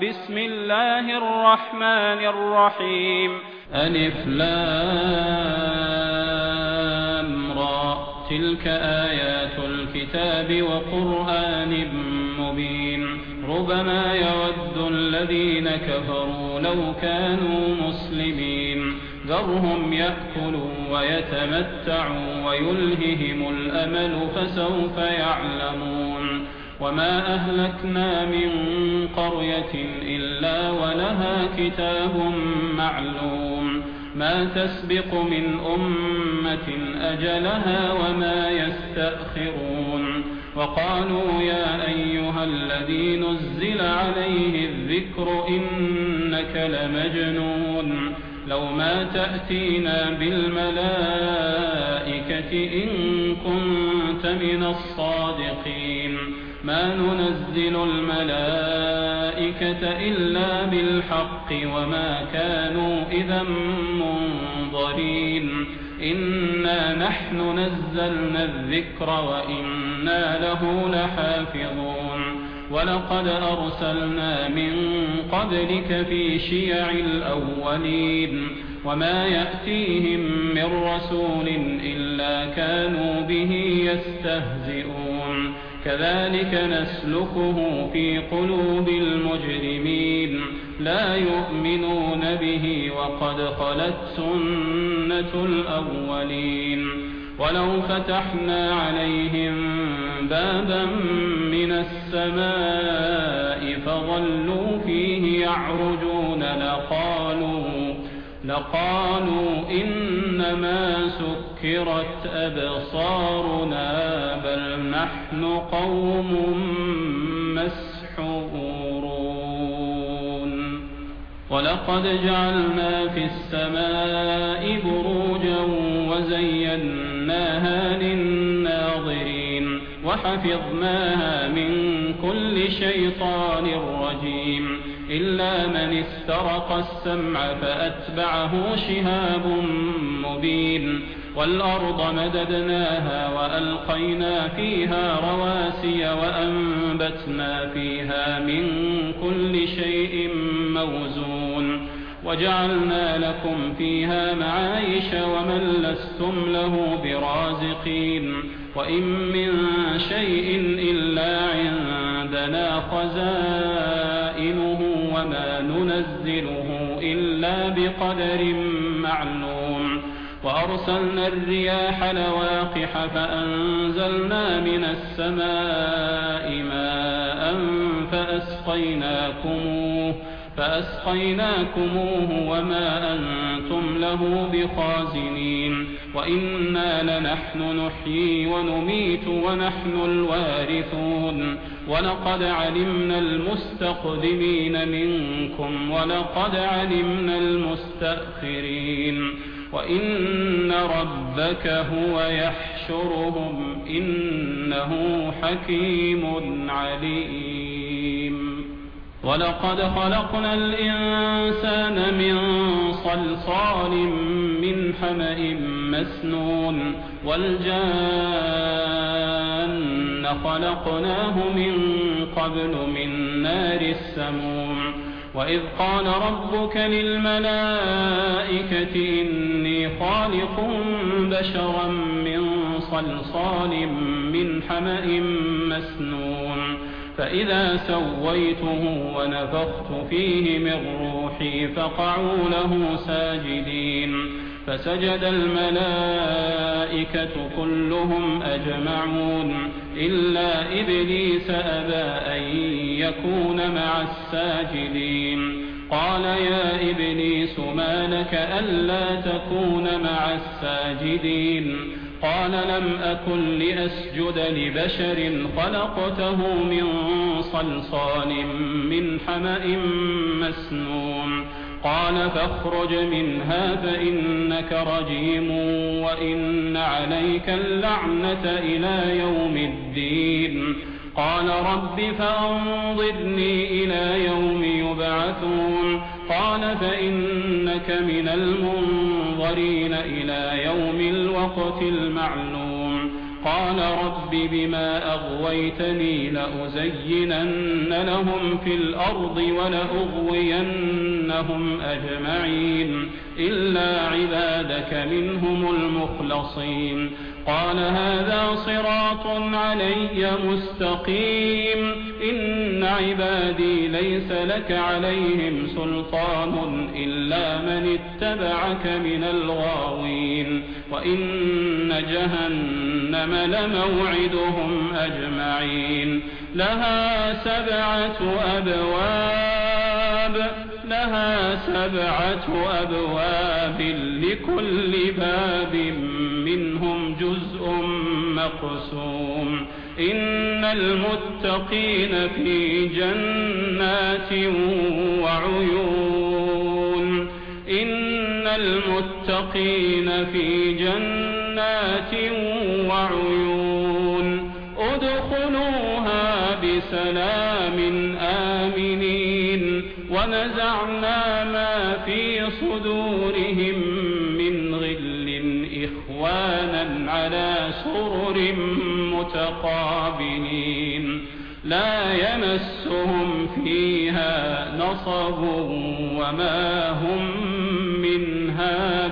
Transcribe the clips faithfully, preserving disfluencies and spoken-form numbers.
بسم الله الرحمن الرحيم. ألف لام را تلك آيات الكتاب وقرآن مبين. ربما يود الذين كفروا لو كانوا مسلمين. ذرهم يأكلوا ويتمتعوا ويلههم الأمل فسوف يعلمون. وما أهلكنا من قرية إلا ولها كتاب معلوم. ما تسبق من أمة أجلها وما يستأخرون. وقالوا يا أيها الذي نزل عليه الذكر إنك لمجنون. لو ما تأتينا بالملائكة إن كنت من الصادقين. ما ننزل الملائكة إلا بالحق وما كانوا إذا منظرين. إنا نحن نزلنا الذكر وإنا له لحافظون. ولقد أرسلنا من قبلك في شيع الأولين. وما يأتيهم من رسول إلا كانوا به يستهزئون. كذلك نسلكه في قلوب المجرمين. لا يؤمنون به وقد خلت سنة الأولين. ولو فتحنا عليهم بابا من السماء فظلوا فيه يعرجون لقالوا لقالوا إنما سكرت أبصارنا بل نحن قوم مسحورون. ولقد جعلنا في السماء بروجا وزيناها للناظرين وحفظناها من كل شيطان رجيم. إلا من استرق السمع فأتبعه شهاب مبين. والأرض مددناها وألقينا فيها رواسي وأنبتنا فيها من كل شيء موزون. وجعلنا لكم فيها معايش ومن لستم له برازقين. وإن من شيء إلا عندنا خزائنه وما ننزله إلا بقدر معلوم. وأرسلنا الرياح لواقح فأنزلنا من السماء ماء فأسقيناكموه فأسقيناكموه وما أنتم له بخازنين. وإنا لنحن نحيي ونميت ونحن الوارثون. ولقد علمنا المستقدمين منكم ولقد علمنا المستأخرين. وإن ربك هو يحشرهم إنه حكيم عليم. ولقد خلقنا الإنسان من صلصال من حمأ مسنون. والجان خلقناه من قبل من نار السموم. وإذ قال ربك للملائكة إني خالق بشرا من صلصال من حمأ مسنون. فإذا سويته ونفخت فيه من روحي فقعوا له ساجدين. فسجد الملائكة كلهم أجمعون إلا إبليس أبى أن يكون مع الساجدين. قال يا إبليس ما لك ألا تكون مع الساجدين؟ قال لم أكن لأسجد لبشر خلقته من صلصال من حمأ مسنون. قال فاخرج منها فإنك رجيم وإن عليك اللعنة إلى يوم الدين. قال رب فأنظرني إلى يوم يبعثون. قال فإنك من المنظرين إلى يوم الوقت المعلوم. قال رب بما أغويتني لأزينن لهم في الأرض ولأغوينهم أجمعين إلا عبادك منهم المخلصين قال هذا صراط علي مستقيم إن عبادي ليس لك عليهم سلطان إلا من اتبعك من الغاوين وإن جهنم لموعدهم أجمعين لها سبعة أبواب لها سبعة أبواب لكل باب منهم جزء مقسوم إن المتقين في جنات وعيون إن المتقين في جنات وعيون ادخلوها بسلام آمنين ونزعنا ما في صدورهم من غل إخوانا على سرر متقابلين لا يمسهم فيها نصب وما هم منها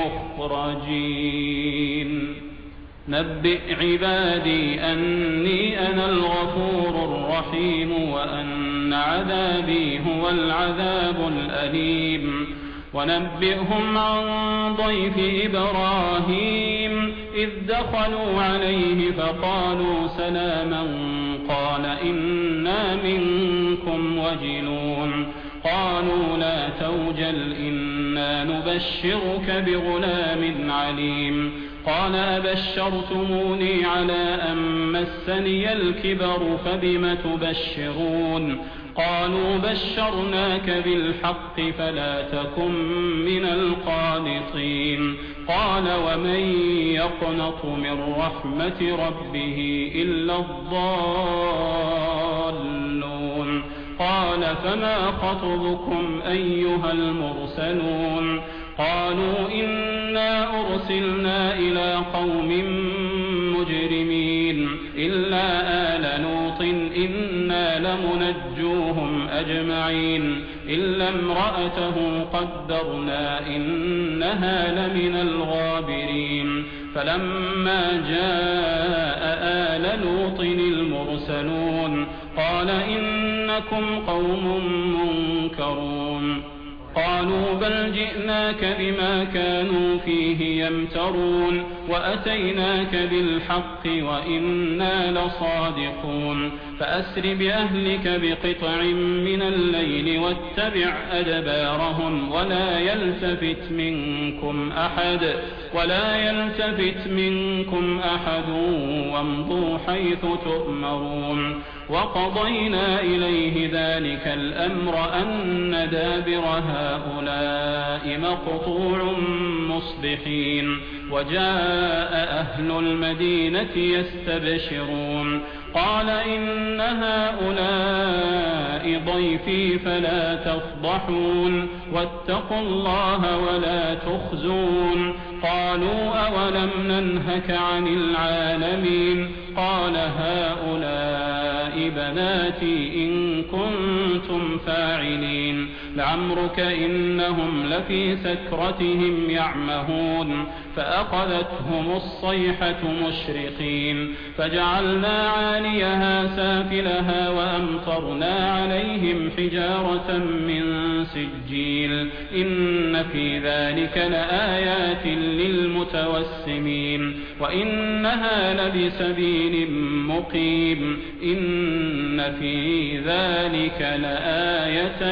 بمخرجين نبئ عبادي أني أنا الغفور الرحيم وأن عذابي هو العذاب الأليم ونبئهم عن ضيف إبراهيم إذ دخلوا عليه فقالوا سلاما قال إنا منكم وجلون قالوا لا توجل إنا نبشرك بغلام عليم قال أبشرتموني على أن مسني الكبر فبم تبشرون قالوا بشرناك بالحق فلا تكن من القانطين قال ومن يقنط من رحمة ربه إلا الضالون قال فما خطبكم أيها المرسلون قالوا إنا أرسلنا إلى قوم مجرمين إلا آل لوط إنا لمنجوهم أجمعين إلا امرأته قدرنا إنها لمن الغابرين فلما جاء آل لوط المرسلون قال إنكم قوم منكرون قالوا بل جئناك بما كانوا فيه يمترون وأتيناك بالحق وإنا لصادقون فأسر بأهلك بقطع من الليل واتبع أدبارهم ولا يلتفت منكم أحد ولا يلتفت منكم أحد وامضوا حيث تؤمرون وقضينا إليه ذلك الأمر أن دابر هؤلاء مقطوع مصبحين وجاء أهل المدينة يستبشرون قال إن هؤلاء ضيفي فلا تفضحون واتقوا الله ولا تخزون قالوا أولم ننهك عن العالمين قال هؤلاء بناتي إن كنتم فاعلين لعمرك إنهم لفي سكرتهم يعمهون فأخذتهم الصيحة مشرقين فجعلنا عاليها سافلها وأمطرنا عليهم حجارة من سجيل إن في ذلك لآيات للمتوسمين وإنها لبسبيل مقيم إن في ذلك لآية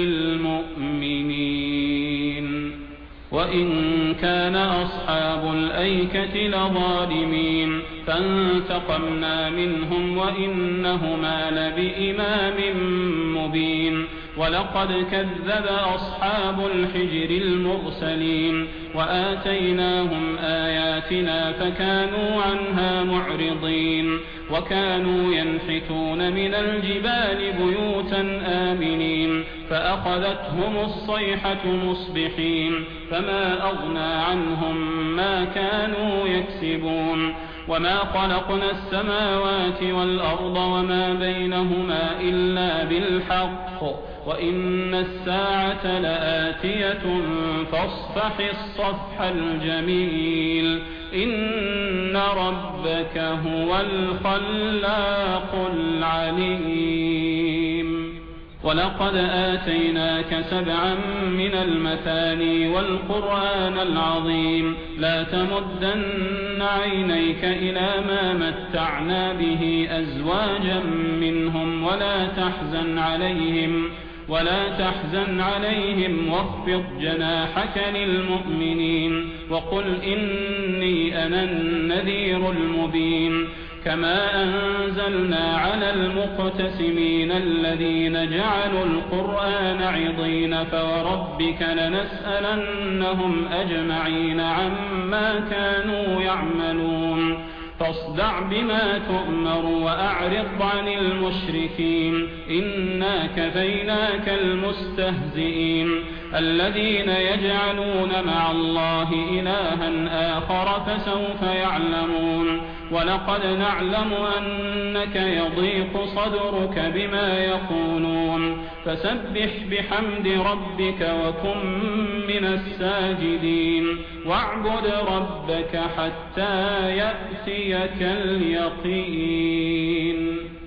للمؤمنين وإن كان أصحاب الأيكة لظالمين فانتقمنا منهم وإنهما لبإمام مبين ولقد كذب أصحاب الحجر المرسلين وآتيناهم آياتنا فكانوا عنها معرضين وكانوا ينحتون من الجبال بيوتا آمنين فأخذتهم الصيحة مصبحين فما أغنى عنهم ما كانوا يكسبون وما خلقنا السماوات والأرض وما بينهما إلا بالحق وإن الساعة لآتية فاصفح الصفح الجميل إن ربك هو الخلاق العليم ولقد آتيناك سبعا من المثاني والقرآن العظيم لا تمدن عينيك إلى ما متعنا به أزواجا منهم ولا تحزن عليهم ولا تحزن عليهم واخفض جناحك للمؤمنين وقل إني أنا النذير المبين كما أنزلنا على المقتسمين الذين جعلوا القرآن عضين فوربك لنسألنهم أجمعين عما كانوا يعملون فاصدع بما تؤمر وأعرض عن المشركين إنا كفيناك المستهزئين الذين يجعلون مع الله إلها آخر فسوف يعلمون ولقد نعلم أنك يضيق صدرك بما يقولون فسبح بحمد ربك وكن من الساجدين واعبد ربك حتى يأتيك اليقين